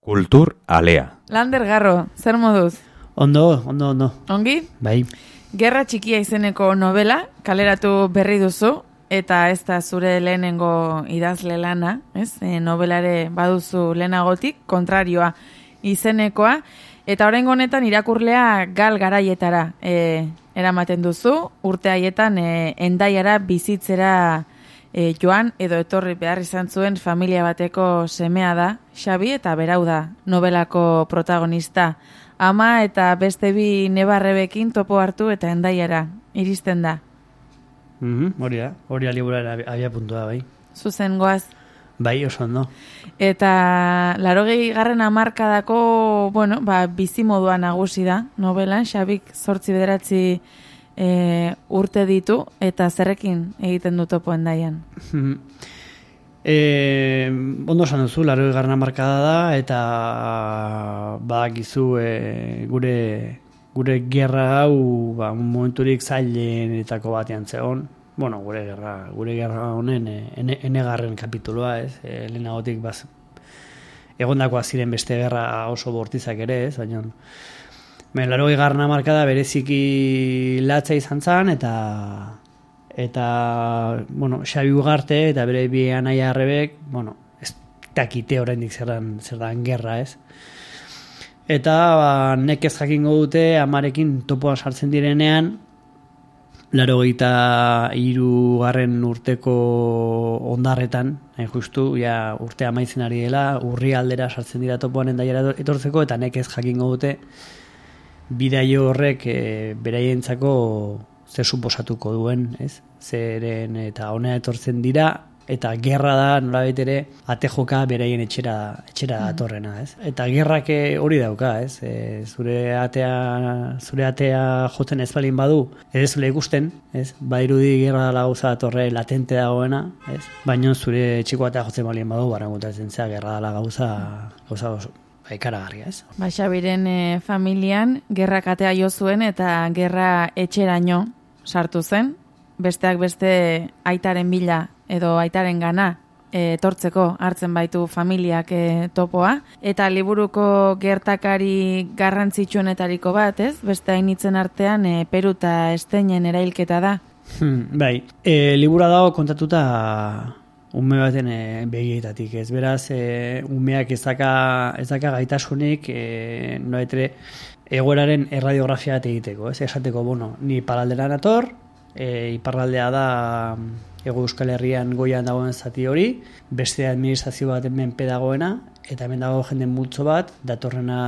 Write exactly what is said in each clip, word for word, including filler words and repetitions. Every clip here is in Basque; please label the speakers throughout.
Speaker 1: Kultur alea.
Speaker 2: Lander Garro, zer moduz?
Speaker 3: Ondo, ondo, ondo.
Speaker 2: Ongi?
Speaker 3: Bai.
Speaker 2: Gerra txikia izeneko novela, kaleratu berri duzu, eta ez da zure lehenengo idazle lana, ez? E, novelare baduzu lehenagotik, kontrarioa izenekoa, eta oraingo honetan irakurlea gal garaietara e, eramaten duzu, urte haietan e, Hendaiara bizitzera e, joan edo etorri behar izan zuen familia bateko semea da, Xabi, eta berau da novelako protagonista. Ama eta beste bi nebarrebekin topo hartu eta Hendaiara iristen da.
Speaker 3: Mm-hmm, hori da, hori aliburara abia puntua, bai.
Speaker 2: Zuzen goaz.
Speaker 3: Bai, oso ondo.
Speaker 2: Eta larogei garren hamarkadako, bueno, ba, bizimodua nagusi da novelan, Xabik zortzi bederatzi e, urte ditu, eta zerrekin egiten du topo Hendaian.
Speaker 3: E, ondo esan duzu, larogei garren hamarkada da, eta badakizu e, gure gure gerra hau ba, momenturik zailenetako batean zegoen. Bueno, gure gerra, gure gerra honen ene, enegarren kapituloa, ez? E, lehenagotik baz, egondakoa ziren beste gerra oso bortizak ere, ez? Baina, ben, larogei garren hamarkada bereziki latza izan zen, eta eta, bueno, Xabi Ugarte eta bere bi anaia arrebek, bueno, ez dakite oraindik zerran, zerran gerra, ez? Eta ba, nekez jakingo dute amarekin topoan sartzen direnean, laurogeita hirugarren urteko ondarretan, hain justu, ja urte amaitzen ari dela, urri aldera sartzen dira topoan Hendaiara etortzeko, eta nekez jakingo dute bidaio horrek e, beraientzako zer suposatuko duen, ez? Zeren eta honea etortzen dira, eta gerra da nolabait ere ate joka beraien etxera etxera datorrena, ez? Eta gerrak hori dauka, ez? E, zure atea zure atea jotzen ez balin badu, ez zule ikusten, ez? Badirudi gerra dela gauza datorre latente dagoena, ez? Baina zure txiko atea jotzen balin badu, barangutatzen zea gerra dela gauza gauza oso ikaragarria, ez?
Speaker 2: Ba, Xabiren e, familian gerrak atea jo zuen eta gerra etxeraino sartu zen, besteak beste aitaren bila edo aitaren gana etortzeko hartzen baitu familiak e, topoa, eta liburuko gertakari garrantzitsuenetariko bat, ez? Beste hainitzen artean e, Peru eta Esteinen erailketa da.
Speaker 3: Hmm, bai, e, libura dago kontatuta ume baten e, begietatik, ez? Beraz, e, umeak ez daka, ez daka gaitasunik e, noetre egoeraren erradiografia bat egiteko, ez? Esateko, bueno, ni iparraldera nator, e, iparraldea da Hego Euskal Herrian goian dagoen zati hori, beste administrazio bat menpe dagoena, eta hemen dago jende multzo bat, datorrena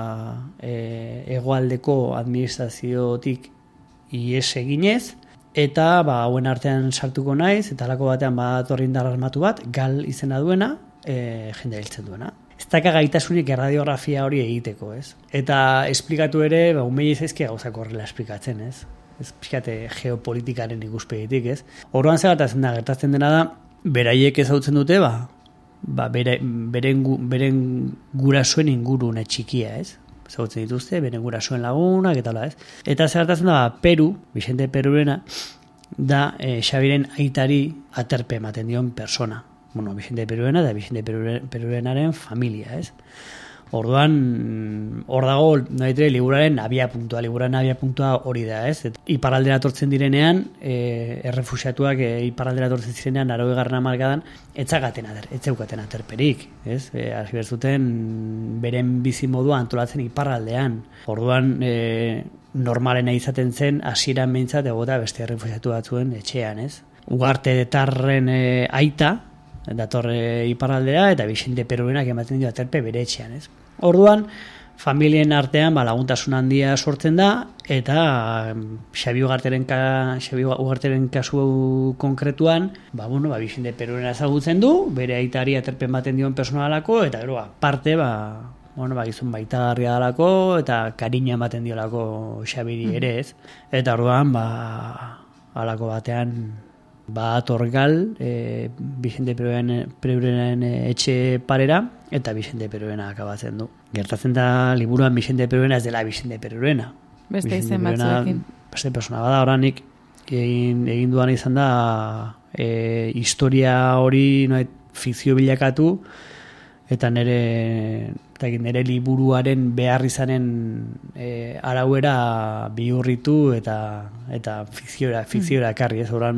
Speaker 3: e, hegoaldeko administraziotik ihes eginez, eta ba, hauen artean sartuko naiz, eta halako batean badatorri indar armatu bat, gal izena duena, e, jende hiltzen duena. Ez daka gaitasunik erradiografia hori egiteko, ez? Eta esplikatu ere, ba, umei zaizki gauzak horrela esplikatzen, ez? Ez pixkate geopolitikaren ikuspegitik, ez? Orduan zegatatzen da, gertatzen dena da, beraiek ezautzen dute, ba, ba bere, beren, beren gurasoen ingurune txikia, ez? Ezautzen dituzte, beren gurasoen lagunak, eta la, ez? Eta zegatatzen da, ba, Peru, Vicente Perurena, da e, Xabiren aitari aterpe ematen dion persona. Bueno, Vicente Perurena da Vicente Perurenaren familia, ez? Orduan, hor dago, nahitre, liburaren abia puntua, liburaren abia puntua hori da, ez? Et, iparraldera tortzen direnean, e, errefuxiatuak e, iparraldera tortzen zirenean, larogei garren hamarkadan, etzagaten ater, etzeukaten aterperik, ez? E, hasi berzuten, beren bizimodua antolatzen iparraldean. Orduan, e, normalena izaten zen, hasieran behintzat egota beste errefuxiatu batzuen etxean, ez? Ugarte Tarren e, aita, datorre iparraldera, eta Vicente Perurenak ematen dio aterpe bere etxean, ez? Orduan, familien artean ba, laguntasun handia sortzen da, eta Xabi Ugarteren, ka, Xabi Ugarteren kasu konkretuan, ba, bueno, ba, Vicente Perurena ezagutzen du, bere aitari aterpe ematen dion personalako, eta gero, parte, ba, bueno, ba, gizun baitagarria dalako, eta kariña ematen diolako Xabiri ere, ez? Eta orduan, ba, halako batean, ba atorgal e, Vicente Perurenaren etxe parera, eta Vicente Perurena akabatzen du. Gertatzen da liburuan Vicente Perurena ez dela Vicente Perurena.
Speaker 2: Beste izen batzuekin.
Speaker 3: Beste persona bada, oranik egin, egin duan izan da e, historia hori no, fikzio bilakatu, eta nire eta nire liburuaren behar izanen e, arauera bihurritu eta eta fikziora, fikziora ekarri, ez, oran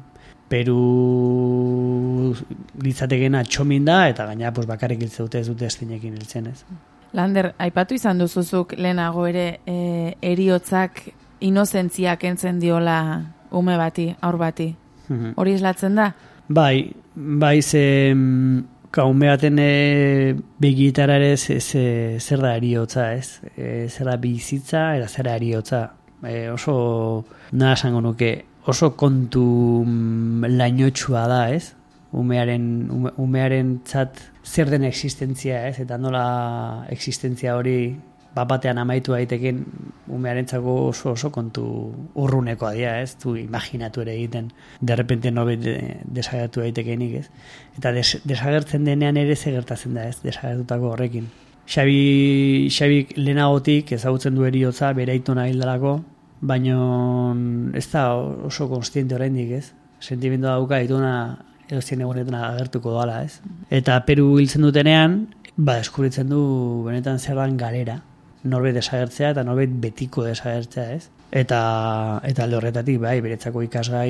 Speaker 3: Peru litzatekena txomin da, eta gaina pues, bakarrik hiltze dute ez dute estinekin hiltzen, ez.
Speaker 2: Lander, aipatu izan duzuzuk lehenago ere e, eriotzak inozentzia kentzen diola ume bati, aur bati. Mm-hmm. Hori islatzen da? Bai,
Speaker 3: bai ze ka, ume baten e, begitara ere ze, ze, zer da eriotza, ez? E, zer da bizitza, eta zer da eriotza. E, oso, nahi esango nuke, oso kontu lainotsua da, ez? Umearen, ume, umearen txat zer den existentzia, ez? Eta nola existentzia hori bapatean amaitu daiteken umearentzako oso oso kontu urrunekoa dira, ez? Tu imaginatu ere egiten, de repente nobet de, desagertu daitekenik, ez? Eta des, desagertzen denean ere ze gertatzen da, ez? Desagertutako horrekin. Xabi, Xabi lehenagotik ezagutzen du eriotza bere aitona hildalako, baina ez da oso konstiente oraindik, ez? Sentimendu dauka aitona edozein egunetan agertuko doala, ez? Eta Peru hiltzen dutenean, ba, deskubritzen du benetan zer dan galera. Norbait desagertzea eta norbait betiko desagertzea, ez? Eta, eta alde horretatik, bai, beretzako ikasgai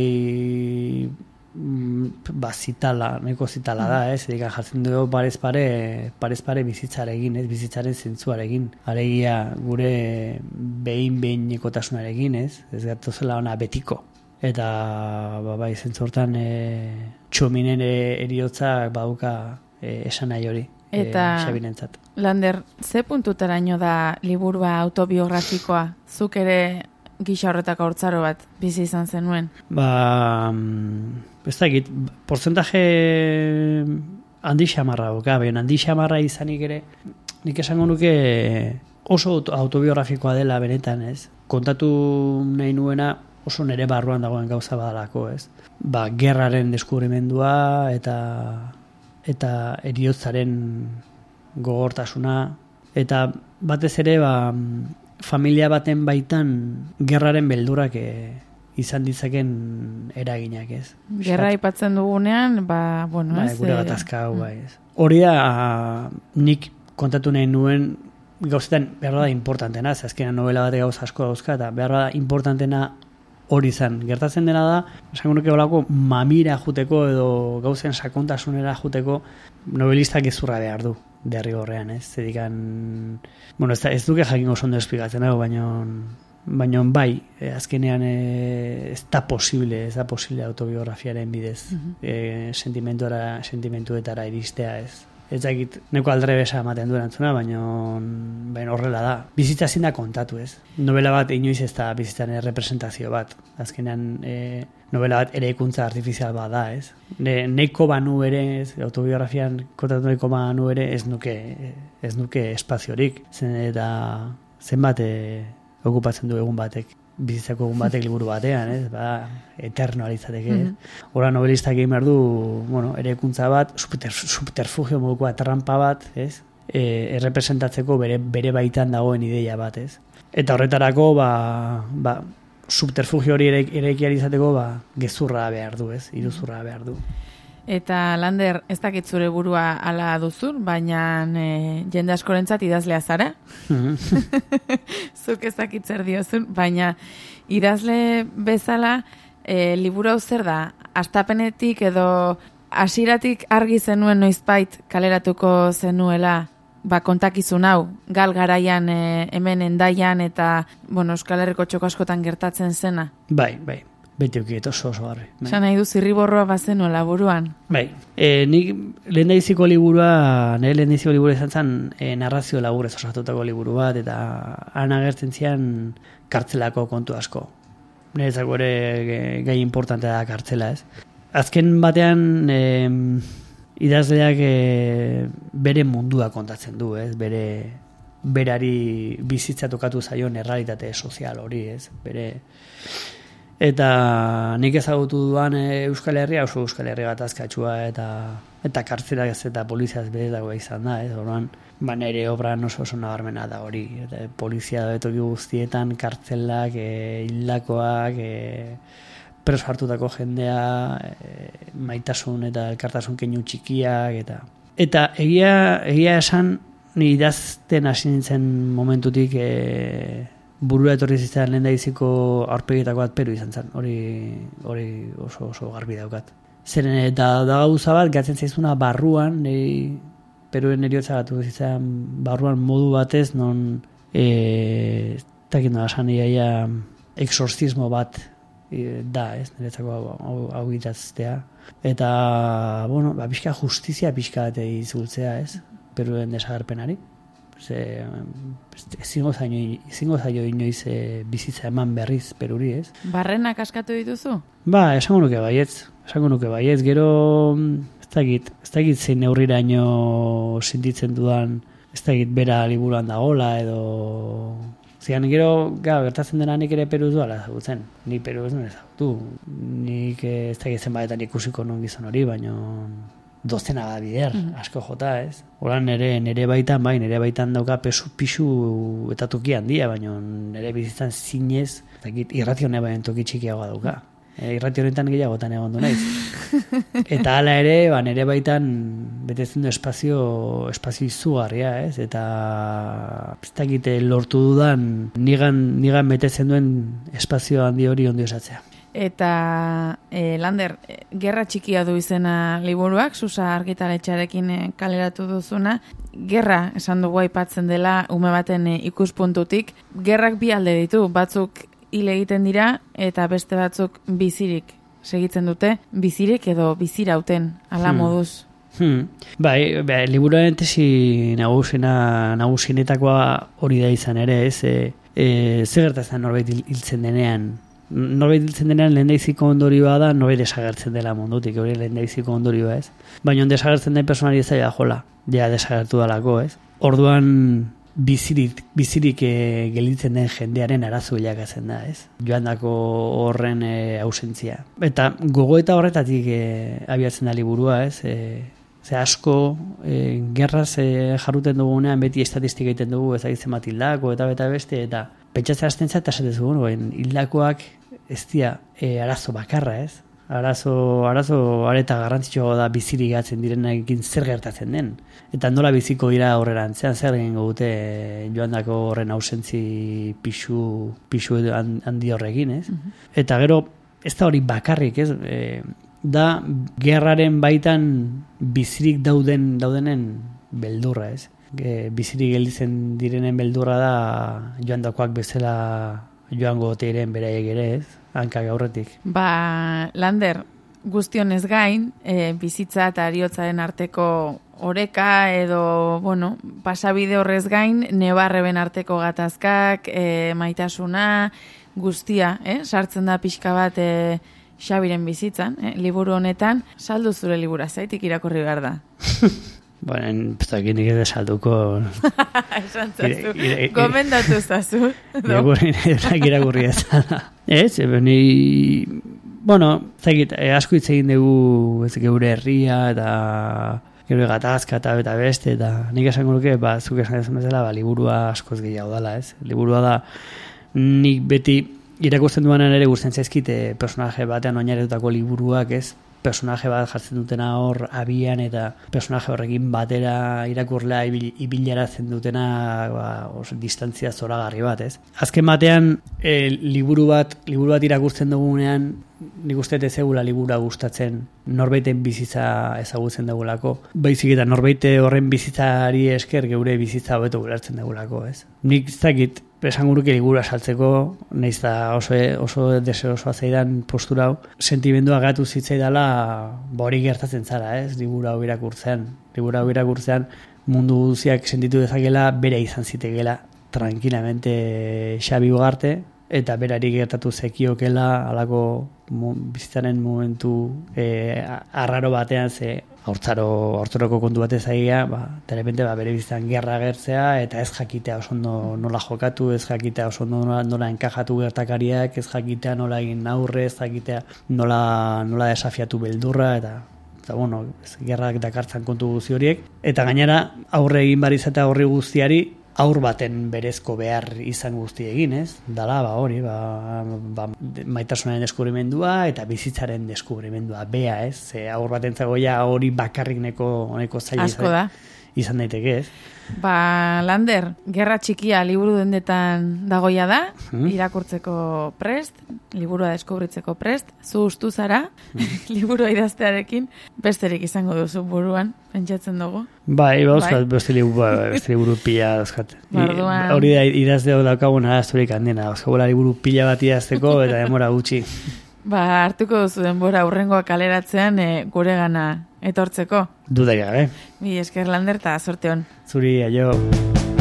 Speaker 3: ba, zitala, neko zitala da, ez? Edikan jartzen dugu parez pare, parez pare bizitzarekin, ez? Bizitzaren zentzuarekin. Alegia gure behin-behin ekotasunarekin, ez? Ez gertuzela ona betiko. Eta, ba, bai, zentzortan e, txominen e, eriotzak baduka e, esan nahi hori. Eta, Xabinentzat.
Speaker 2: Lander, ze puntutaraino da liburua autobiografikoa? Zuk ere gisa horretako hortzaro bat bizi izan zenuen?
Speaker 3: Ba, ez da egit, porcentaje handi xamarra boka, baina handi xamarra izanik ere, nik esango nuke oso autobiografikoa dela benetan, ez? Kontatu nahi nuena oso nere barruan dagoen gauza badalako, ez? Ba, gerraren deskubrimendua eta eta eriotzaren gogortasuna, eta batez ere ba, familia baten baitan gerraren beldurak e, izan ditzaken eraginak, ez?
Speaker 2: Gerra aipatzen dugunean, ba, bueno,
Speaker 3: ba,
Speaker 2: ez?
Speaker 3: Gure gatazka hau, bai, ez? Hori da, nik kontatu nahi nuen gauzetan behar da importantena, ez azkenean novela bat gauza asko dauzka, eta behar da importantena hori izan. Gertatzen dena da, esango nuke holako mamira juteko edo gauzen sakontasunera juteko novelistak gezurra behar du, derrigorrean, ez? Zedikan, bueno, ez, da, ez duke jakingo oso ondo esplikatzen, eh? baina baina bai, eh, azkenean eh, ez da posible, ez da posible autobiografiaren bidez, uh-huh. eh, sentimentuara, sentimentuetara iristea, ez? Ez dakit, neko aldrebesa ematen duen antzuna, baina, baina horrela da. Bizitza zin da kontatu, ez? Novela bat inoiz ez da bizitzaren representazio bat. Azkenean, e, novela bat ere ikuntza artifizial bat da, ez? Ne, neko banu ere, ez, autobiografian kontatu neko banu ere, ez nuke, ez nuke espaziorik. Zen, eta zenbat e, okupatzen du egun batek. Bizitzako egun batek liburu batean, ez? Ba, eterno alitzateke, ez? Mm-hmm. Hora novelistak egin behar du, bueno, ere ekuntza bat, subter, subterfugio modukoa trampa bat, ez? E, errepresentatzeko bere, bere baitan dagoen ideia bat, ez? Eta horretarako, ba, ba subterfugio hori ere, ere izateko, ba, gezurra behar du, ez? Iruzurra behar du.
Speaker 2: Eta Lander, ez dakit zure burua ala duzun, baina e, jende askorentzat idazlea zara. Zuk ez dakit zer diozun, baina idazle bezala e, liburu hau zer da? Astapenetik edo hasiratik argi zenuen noizbait kaleratuko zenuela ba, kontakizun hau, gal garaian e, hemen endaian eta bueno, Euskal Herriko txoko askotan gertatzen zena?
Speaker 3: Bai, bai. Beti okiet oso oso garri.
Speaker 2: Zan nahi du zirriborroa bazenuela buruan?
Speaker 3: Bai. E, nik lehen daiziko liburua, nire lehen daiziko liburua izan zen e, narrazio laburez osatutako liburu bat, eta han agertzen zian kartzelako kontu asko. Niretzako ere gai importantea da kartzela, ez? Azken batean e, idazleak e, bere mundua kontatzen du, ez? Bere, berari bizitza tokatu zaion errealitate sozial hori, ez? Bere... Eta nik ezagutu duan e, Euskal Herria oso Euskal Herria gatazkatsua eta eta kartzelak ez eta poliziaz betetako izan da, ez? Orduan, ba nire obran oso oso nabarmena da hori. Eta polizia da betoki guztietan kartzelak, e, hildakoak, e, preso hartutako jendea, e, maitasun eta elkartasun keinu txikiak eta eta egia egia esan ni idazten hasi nintzen momentutik e, burura etorri zitzaidan lehendabiziko aurpegietako bat Peru izan zen. Hori, hori oso, oso garbi daukat. Zeren eta da gauza bat, gatzen zaizuna barruan, e, Peruen eriotza gatu zitzaidan barruan modu batez, non e, takin da esan iaia exorcismo bat e, da, ez, niretzako hau, hau, hau idaztea. Eta, bueno, ba, pixka justizia pixka bat izultzea, ez, Peruen desagerpenari. Ze, ezingo zaio inoiz e, bizitza eman berriz Peruri, ez?
Speaker 2: Barrenak askatu dituzu?
Speaker 3: Ba, esango nuke baietz. Esango nuke baietz, gero ez dakit, ez dakit zein neurriraino sentitzen dudan, ez dakit bera liburuan dagola edo... Zian, gero, ga, gertatzen dena nik ere Peru duala ezagutzen. Ni Peru ez nuen ezagutu. Nik ez dakit zenbaetan ikusiko non gizon hori, baina... dozena da bider, mm-hmm. asko jota, ez? Horan nere, nere baitan, bai, nere baitan dauka pesu, pisu eta toki handia, baina nere bizitzan zinez, irratio nebaen toki txikiagoa dauka. E, irratio honetan gehiagotan egon du naiz. Eta hala ere, ba, nere baitan betetzen du espazio, espazio izugarria, ez? Eta ez dakite lortu dudan, nigan, nigan betetzen duen espazio handi hori ondo esatzea.
Speaker 2: Eta, e, Lander, gerra txikia du izena liburuak, Susa argitaletxearekin e, kaleratu duzuna. Gerra, esan dugu aipatzen dela, ume baten e, ikuspuntutik. Gerrak bi alde ditu, batzuk hil egiten dira, eta beste batzuk bizirik segitzen dute. Bizirik edo bizirauten, ala hmm. moduz.
Speaker 3: Hmm. Bai, bai, liburuaren tesi nagusina, nagusinetakoa hori da izan ere, ez? E, e, zer gertatzen norbait hiltzen denean, norbait hiltzen denean lehendaiziko ondorioa da norbait desagertzen dela mundutik, hori lehendaiziko ondorioa, ez? Baina desagertzen den personari ez da jola, ja desagertu dalako, ez? Orduan bizirik, bizirik e, gelditzen den jendearen arazo bilakatzen da, ez? Joandako horren e, ausentzia. Eta gogoeta horretatik e, abiatzen da liburua, ez? E, Ze asko, e, gerraz e, jarruten dugunean beti estatistika egiten dugu, ezagitzen bat hildako eta beta beste, eta pentsatzea hasten zait, eta esatezu, bueno, hildakoak ez dira e, arazo bakarra, ez? Arazo, arazo areta garrantzitsua da bizirik gatzen direnekin zer gertatzen den. Eta nola biziko dira aurrerantzean, zer egin dute e, joandako horren ausentzi pixu, pixu handi horrekin, ez? Mm-hmm. Eta gero, ez da hori bakarrik, ez? E, da gerraren baitan bizirik dauden daudenen beldurra, ez? E, bizirik gelditzen direnen beldurra da joandakoak bezala joango teiren beraiek ere, ez? Hankak aurretik.
Speaker 2: Ba, Lander, guztionez gain, e, bizitza eta ariotzaren arteko oreka edo, bueno, pasabide horrez gain, nebarreben arteko gatazkak, e, maitasuna, guztia, eh? Sartzen da pixka bat e, Xabiren bizitzan, eh? Liburu honetan, saldu zure libura, zaitik irakurri behar da.
Speaker 3: Bueno, ez dakit nik ez salduko...
Speaker 2: Esan zazu, gomendatu zazu.
Speaker 3: Irakurri ez da. Ez, ni... Bueno, zakit, asko hitz egin dugu ez, geure herria eta geure gatazka eta beta beste, eta nik esango nuke, ba, zuk esan ezan bezala, ba, liburua askoz gehiago dela, ez? Liburua da, nik beti irakurtzen duanen ere gusten zaizkite personaje batean oinarritutako liburuak, ez? Personaje bat jartzen dutena hor abian eta personaje horrekin batera irakurlea ibil, ibilaratzen dutena ba, oso distantzia zoragarri bat, ez? Azken batean e, liburu bat liburu bat irakurtzen dugunean nik uste ez egula liburua gustatzen norbaiten bizitza ezagutzen dugulako, baizik eta norbaite horren bizitzari esker geure bizitza hobeto ulertzen dugulako, ez? Nik ez dakit esango nuke liburua saltzeko, nahiz da oso, oso deseosoa zaidan postura hau, sentimendua gatu zitzaidala hori gertatzen zara, ez? Liburu hau irakurtzean. Liburu hau irakurtzean mundu guztiak sentitu dezakela bere izan zitekela tranquilamente Xabi Ugarte, eta berari gertatu zekiokela halako bizitzaren momentu e, arraro batean ze haurtzaro, haurtzaroko kontu batez agia, ba, telepente ba, bere bizitzan gerra gertzea, eta ez jakitea oso ondo nola jokatu, ez jakitea oso ondo nola, nola enkajatu gertakariak, ez jakitea nola egin aurre, ez jakitea nola, nola desafiatu beldurra, eta eta bueno, ez, gerrak dakartzan kontu guzti horiek, eta gainera aurre egin bar izatea horri guztiari, aur baten berezko behar izan guzti egin, ez? Dala, ba, hori, ba, ba, maitasunaren deskubrimendua eta bizitzaren deskubrimendua, bea, ez? E, aur baten zagoia hori bakarrik neko, neko zaila
Speaker 2: asko da.
Speaker 3: izan daiteke, ez?
Speaker 2: Ba, Lander, Gerra Txikia liburu dendetan dagoia da,
Speaker 3: Hmm.
Speaker 2: irakurtzeko prest, liburua deskubritzeko prest, zu ustu zara, liburua idaztearekin, besterik izango duzu buruan, pentsatzen dugu.
Speaker 3: Bai, ba,
Speaker 2: Bai.
Speaker 3: beste liburu, ba, beste liburu pila dauzkat.
Speaker 2: Orduan-
Speaker 3: Hori da idazteo daukagun arazturik handena, dauzkagula liburu pila bat idazteko eta demora gutxi.
Speaker 2: Ba, hartuko duzu denbora urrengoa kaleratzean e, gure gana etortzeko.
Speaker 3: Dudarik gabe.
Speaker 2: Mi esker Lander eta sorte hon.
Speaker 3: Zuri, aio.